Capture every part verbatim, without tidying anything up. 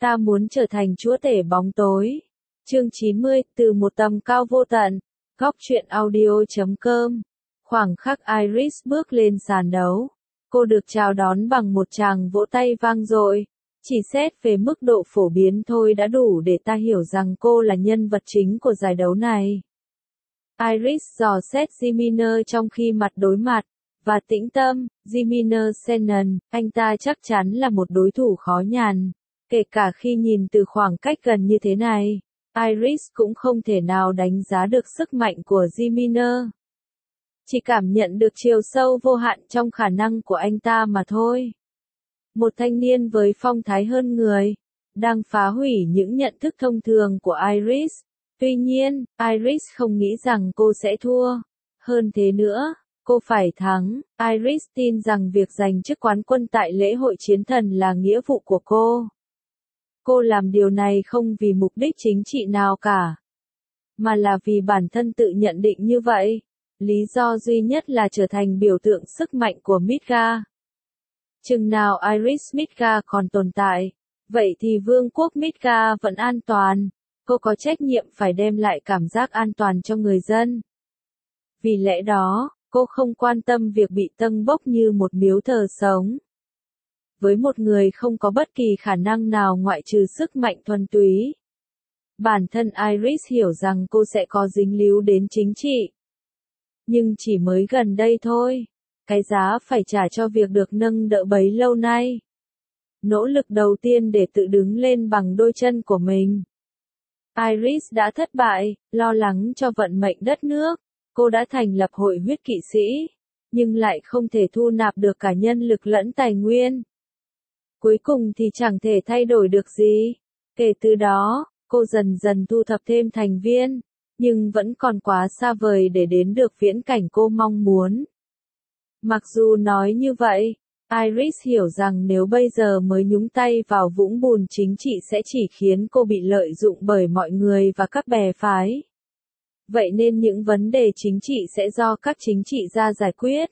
Ta muốn trở thành chúa tể bóng tối. Chương chín mươi, từ một tầm cao vô tận. Góc truyện audio chấm com. Khoảng khắc Iris bước lên sàn đấu, cô được chào đón bằng một tràng vỗ tay vang dội. Chỉ xét về mức độ phổ biến thôi đã đủ để ta hiểu rằng cô là nhân vật chính của giải đấu này. Iris dò xét Jiminer trong khi mặt đối mặt, và tĩnh tâm. Jiminer Shannon, anh ta chắc chắn là một đối thủ khó nhằn, kể cả khi nhìn từ khoảng cách gần như thế này. Iris cũng không thể nào đánh giá được sức mạnh của Jiminer. Chỉ cảm nhận được chiều sâu vô hạn trong khả năng của anh ta mà thôi. Một thanh niên với phong thái hơn người, đang phá hủy những nhận thức thông thường của Iris. Tuy nhiên, Iris không nghĩ rằng cô sẽ thua. Hơn thế nữa, cô phải thắng. Iris tin rằng việc giành chức quán quân tại lễ hội chiến thần là nghĩa vụ của cô. Cô làm điều này không vì mục đích chính trị nào cả, mà là vì bản thân tự nhận định như vậy. Lý do duy nhất là trở thành biểu tượng sức mạnh của Midgard. Chừng nào Iris Midgard còn tồn tại, vậy thì vương quốc Midgard vẫn an toàn. Cô có trách nhiệm phải đem lại cảm giác an toàn cho người dân. Vì lẽ đó, cô không quan tâm việc bị tâng bốc như một miếu thờ sống. Với một người không có bất kỳ khả năng nào ngoại trừ sức mạnh thuần túy, bản thân Iris hiểu rằng cô sẽ có dính líu đến chính trị. Nhưng chỉ mới gần đây thôi, cái giá phải trả cho việc được nâng đỡ bấy lâu nay. Nỗ lực đầu tiên để tự đứng lên bằng đôi chân của mình. Iris đã thất bại, lo lắng cho vận mệnh đất nước. Cô đã thành lập hội huyết kỵ sĩ, nhưng lại không thể thu nạp được cả nhân lực lẫn tài nguyên. Cuối cùng thì chẳng thể thay đổi được gì. Kể từ đó, cô dần dần thu thập thêm thành viên, nhưng vẫn còn quá xa vời để đến được viễn cảnh cô mong muốn. Mặc dù nói như vậy, Iris hiểu rằng nếu bây giờ mới nhúng tay vào vũng bùn chính trị sẽ chỉ khiến cô bị lợi dụng bởi mọi người và các bè phái. Vậy nên những vấn đề chính trị sẽ do các chính trị gia giải quyết.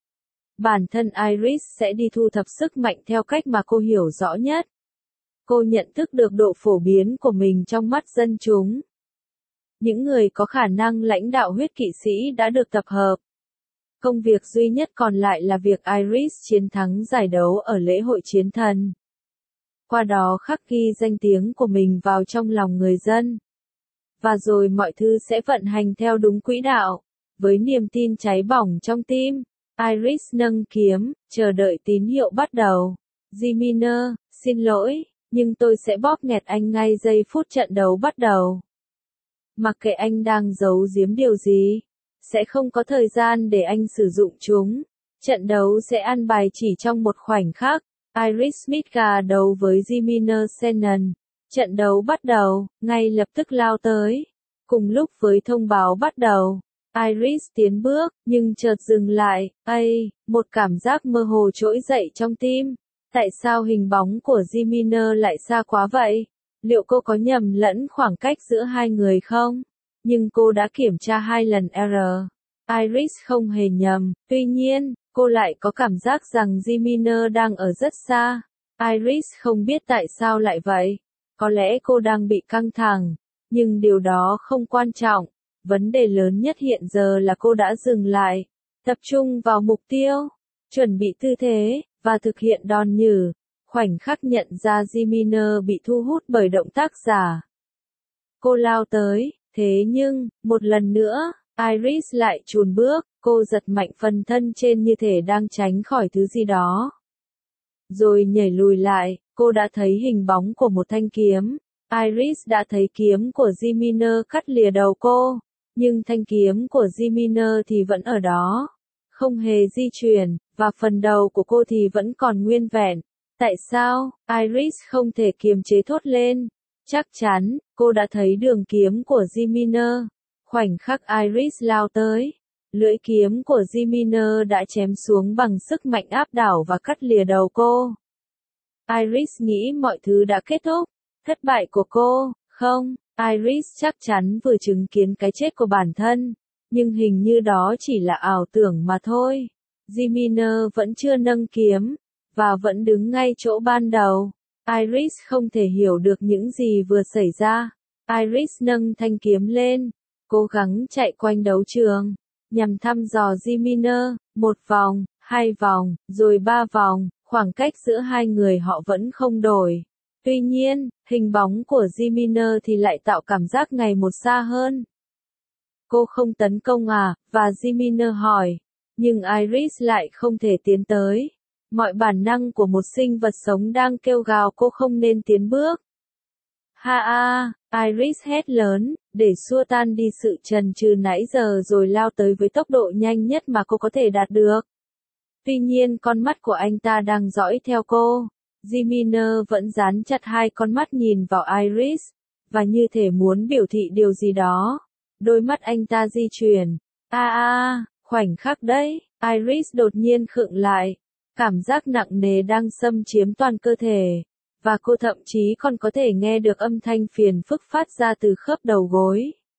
Bản thân Iris sẽ đi thu thập sức mạnh theo cách mà cô hiểu rõ nhất. Cô nhận thức được độ phổ biến của mình trong mắt dân chúng. Những người có khả năng lãnh đạo huyết kỵ sĩ đã được tập hợp. Công việc duy nhất còn lại là việc Iris chiến thắng giải đấu ở lễ hội chiến thần. Qua đó khắc ghi danh tiếng của mình vào trong lòng người dân. Và rồi mọi thứ sẽ vận hành theo đúng quỹ đạo. Với niềm tin cháy bỏng trong tim, Iris nâng kiếm, chờ đợi tín hiệu bắt đầu. Jiminer, xin lỗi, nhưng tôi sẽ bóp nghẹt anh ngay giây phút trận đấu bắt đầu. Mặc kệ anh đang giấu giếm điều gì, sẽ không có thời gian để anh sử dụng chúng. Trận đấu sẽ ăn bài chỉ trong một khoảnh khắc. Iris Midgard đấu với Jiminer Shannon. Trận đấu bắt đầu, ngay lập tức lao tới. Cùng lúc với thông báo bắt đầu, Iris tiến bước, nhưng chợt dừng lại. Ây, một cảm giác mơ hồ trỗi dậy trong tim. Tại sao hình bóng của Jiminer lại xa quá vậy? Liệu cô có nhầm lẫn khoảng cách giữa hai người không? Nhưng cô đã kiểm tra hai lần R. Iris không hề nhầm, tuy nhiên, cô lại có cảm giác rằng Jiminer đang ở rất xa. Iris không biết tại sao lại vậy. Có lẽ cô đang bị căng thẳng, nhưng điều đó không quan trọng. Vấn đề lớn nhất hiện giờ là cô đã dừng lại, tập trung vào mục tiêu, chuẩn bị tư thế, và thực hiện đòn nhử. Khoảnh khắc nhận ra Jiminer bị thu hút bởi động tác giả. Cô lao tới, thế nhưng, một lần nữa, Iris lại chùn bước, cô giật mạnh phần thân trên như thể đang tránh khỏi thứ gì đó. Rồi nhảy lùi lại, cô đã thấy hình bóng của một thanh kiếm. Iris đã thấy kiếm của Jiminer cắt lìa đầu cô, nhưng thanh kiếm của Jiminer thì vẫn ở đó, không hề di chuyển, và phần đầu của cô thì vẫn còn nguyên vẹn. Tại sao? Iris không thể kiềm chế thốt lên. Chắc chắn, cô đã thấy đường kiếm của Jiminer. Khoảnh khắc Iris lao tới, lưỡi kiếm của Jiminer đã chém xuống bằng sức mạnh áp đảo và cắt lìa đầu cô. Iris nghĩ mọi thứ đã kết thúc. Thất bại của cô, không, Iris chắc chắn vừa chứng kiến cái chết của bản thân, nhưng hình như đó chỉ là ảo tưởng mà thôi. Jiminer vẫn chưa nâng kiếm, và vẫn đứng ngay chỗ ban đầu. Iris không thể hiểu được những gì vừa xảy ra. Iris nâng thanh kiếm lên, cố gắng chạy quanh đấu trường, nhằm thăm dò Jiminer, một vòng, hai vòng, rồi ba vòng, khoảng cách giữa hai người họ vẫn không đổi. Tuy nhiên, hình bóng của Jiminer thì lại tạo cảm giác ngày một xa hơn. Cô không tấn công à, và Jiminer hỏi. Nhưng Iris lại không thể tiến tới. Mọi bản năng của một sinh vật sống đang kêu gào cô không nên tiến bước. Ha a, Iris hét lớn, để xua tan đi sự chần chừ nãy giờ rồi lao tới với tốc độ nhanh nhất mà cô có thể đạt được. Tuy nhiên con mắt của anh ta đang dõi theo cô. Jiminer vẫn dán chặt hai con mắt nhìn vào Iris, và như thể muốn biểu thị điều gì đó. Đôi mắt anh ta di chuyển. A a, khoảnh khắc đấy, Iris đột nhiên khựng lại. Cảm giác nặng nề đang xâm chiếm toàn cơ thể. Và cô thậm chí còn có thể nghe được âm thanh phiền phức phát ra từ khớp đầu gối.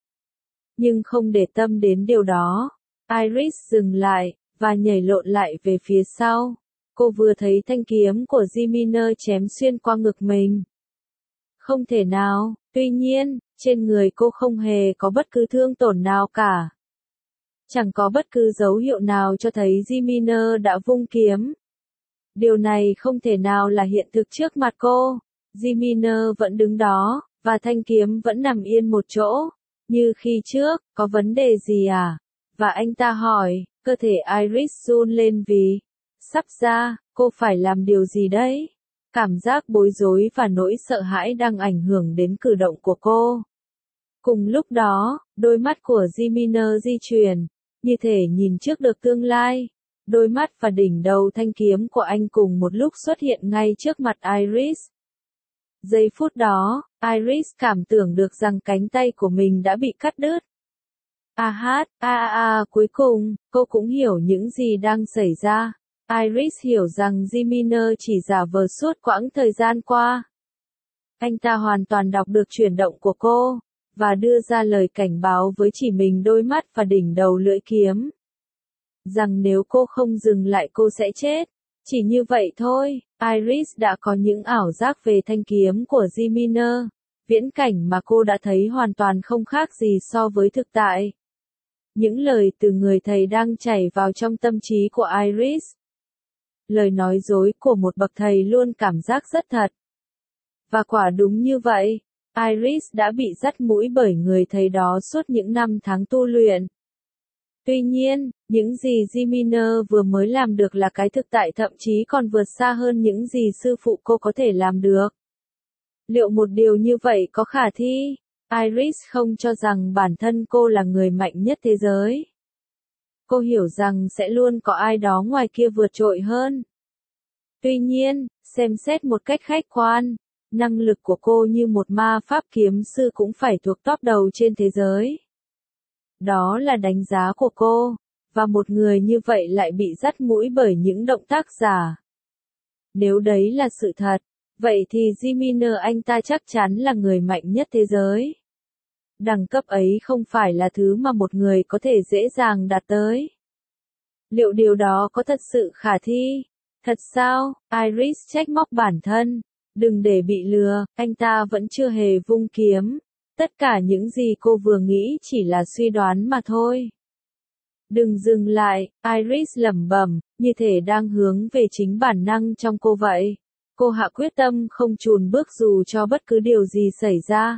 Nhưng không để tâm đến điều đó, Iris dừng lại, và nhảy lộn lại về phía sau. Cô vừa thấy thanh kiếm của Jiminer chém xuyên qua ngực mình. Không thể nào, tuy nhiên, trên người cô không hề có bất cứ thương tổn nào cả. Chẳng có bất cứ dấu hiệu nào cho thấy Jiminer đã vung kiếm. Điều này không thể nào là hiện thực trước mặt cô. Jiminer vẫn đứng đó, và thanh kiếm vẫn nằm yên một chỗ. Như khi trước, có vấn đề gì à? Và anh ta hỏi, cơ thể Iris run lên vì, sắp ra, cô phải làm điều gì đấy? Cảm giác bối rối và nỗi sợ hãi đang ảnh hưởng đến cử động của cô. Cùng lúc đó, đôi mắt của Jiminer di chuyển, như thể nhìn trước được tương lai. Đôi mắt và đỉnh đầu thanh kiếm của anh cùng một lúc xuất hiện ngay trước mặt Iris. Giây phút đó, Iris cảm tưởng được rằng cánh tay của mình đã bị cắt đứt. A hát, a a a, cuối cùng, cô cũng hiểu những gì đang xảy ra. Iris hiểu rằng Jiminer chỉ giả vờ suốt quãng thời gian qua. Anh ta hoàn toàn đọc được chuyển động của cô, và đưa ra lời cảnh báo với chỉ mình đôi mắt và đỉnh đầu lưỡi kiếm. Rằng nếu cô không dừng lại cô sẽ chết. Chỉ như vậy thôi, Iris đã có những ảo giác về thanh kiếm của Jiminer. Viễn cảnh mà cô đã thấy hoàn toàn không khác gì so với thực tại. Những lời từ người thầy đang chảy vào trong tâm trí của Iris. Lời nói dối của một bậc thầy luôn cảm giác rất thật. Và quả đúng như vậy, Iris đã bị dắt mũi bởi người thầy đó suốt những năm tháng tu luyện. Tuy nhiên, những gì Jiminer vừa mới làm được là cái thực tại thậm chí còn vượt xa hơn những gì sư phụ cô có thể làm được. Liệu một điều như vậy có khả thi? Iris không cho rằng bản thân cô là người mạnh nhất thế giới. Cô hiểu rằng sẽ luôn có ai đó ngoài kia vượt trội hơn. Tuy nhiên, xem xét một cách khách quan, năng lực của cô như một ma pháp kiếm sư cũng phải thuộc top đầu trên thế giới. Đó là đánh giá của cô, và một người như vậy lại bị dắt mũi bởi những động tác giả. Nếu đấy là sự thật, vậy thì Jiminer anh ta chắc chắn là người mạnh nhất thế giới. Đẳng cấp ấy không phải là thứ mà một người có thể dễ dàng đạt tới. Liệu điều đó có thật sự khả thi? Thật sao? Iris trách móc bản thân. Đừng để bị lừa, anh ta vẫn chưa hề vung kiếm. Tất cả những gì cô vừa nghĩ chỉ là suy đoán mà thôi. Đừng dừng lại, Iris lẩm bẩm, như thể đang hướng về chính bản năng trong cô vậy. Cô hạ quyết tâm không chùn bước dù cho bất cứ điều gì xảy ra.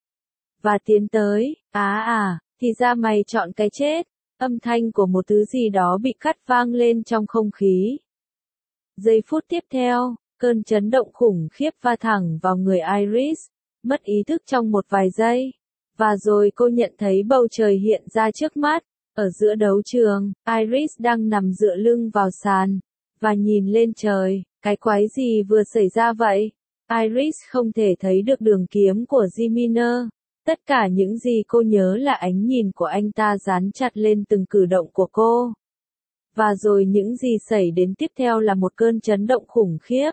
Và tiến tới, á à, thì ra mày chọn cái chết. Âm thanh của một thứ gì đó bị cắt vang lên trong không khí. Giây phút tiếp theo, cơn chấn động khủng khiếp va thẳng vào người Iris, mất ý thức trong một vài giây. Và rồi cô nhận thấy bầu trời hiện ra trước mắt. Ở giữa đấu trường, Iris đang nằm dựa lưng vào sàn, và nhìn lên trời. Cái quái gì vừa xảy ra vậy? Iris không thể thấy được đường kiếm của Jiminer. Tất cả những gì cô nhớ là ánh nhìn của anh ta dán chặt lên từng cử động của cô. Và rồi những gì xảy đến tiếp theo là một cơn chấn động khủng khiếp.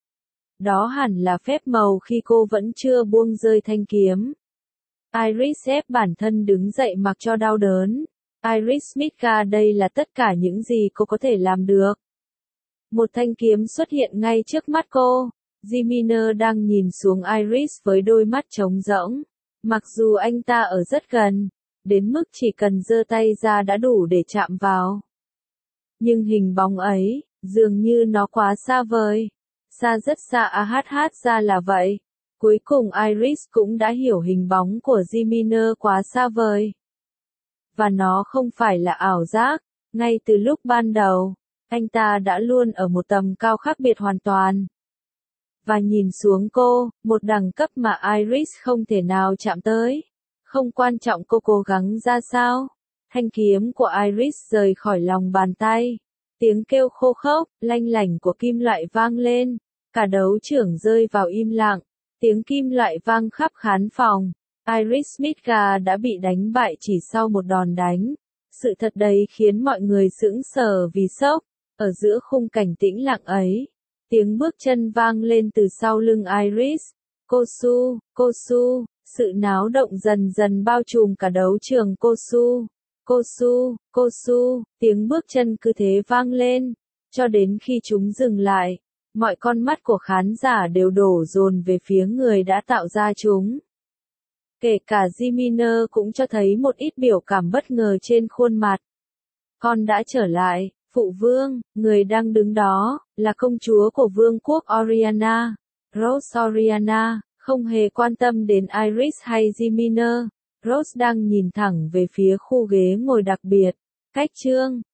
Đó hẳn là phép màu khi cô vẫn chưa buông rơi thanh kiếm. Iris ép bản thân đứng dậy mặc cho đau đớn. Iris Smithka, đây là tất cả những gì cô có thể làm được. Một thanh kiếm xuất hiện ngay trước mắt cô. Jiminer đang nhìn xuống Iris với đôi mắt trống rỗng. Mặc dù anh ta ở rất gần, đến mức chỉ cần giơ tay ra đã đủ để chạm vào. Nhưng hình bóng ấy, dường như nó quá xa vời. Xa rất xa à hát hát ra là vậy. Cuối cùng Iris cũng đã hiểu hình bóng của Jiminer quá xa vời. Và nó không phải là ảo giác. Ngay từ lúc ban đầu, anh ta đã luôn ở một tầm cao khác biệt hoàn toàn. Và nhìn xuống cô, một đẳng cấp mà Iris không thể nào chạm tới. Không quan trọng cô cố gắng ra sao. Thanh kiếm của Iris rời khỏi lòng bàn tay. Tiếng kêu khô khốc, lanh lảnh của kim loại vang lên. Cả đấu trưởng rơi vào im lặng. Tiếng kim loại vang khắp khán phòng. Iris Smithga đã bị đánh bại chỉ sau một đòn đánh. Sự thật đấy khiến mọi người sững sờ vì sốc. Ở giữa khung cảnh tĩnh lặng ấy, tiếng bước chân vang lên từ sau lưng Iris. Kosu, Kosu, sự náo động dần dần bao trùm cả đấu trường Kosu. Kosu, Kosu, tiếng bước chân cứ thế vang lên, cho đến khi chúng dừng lại. Mọi con mắt của khán giả đều đổ dồn về phía người đã tạo ra chúng. Kể cả Jiminer cũng cho thấy một ít biểu cảm bất ngờ trên khuôn mặt. Con đã trở lại, phụ vương, người đang đứng đó, là công chúa của vương quốc Oriana. Rose Oriana, không hề quan tâm đến Iris hay Jiminer. Rose đang nhìn thẳng về phía khu ghế ngồi đặc biệt. Cách chương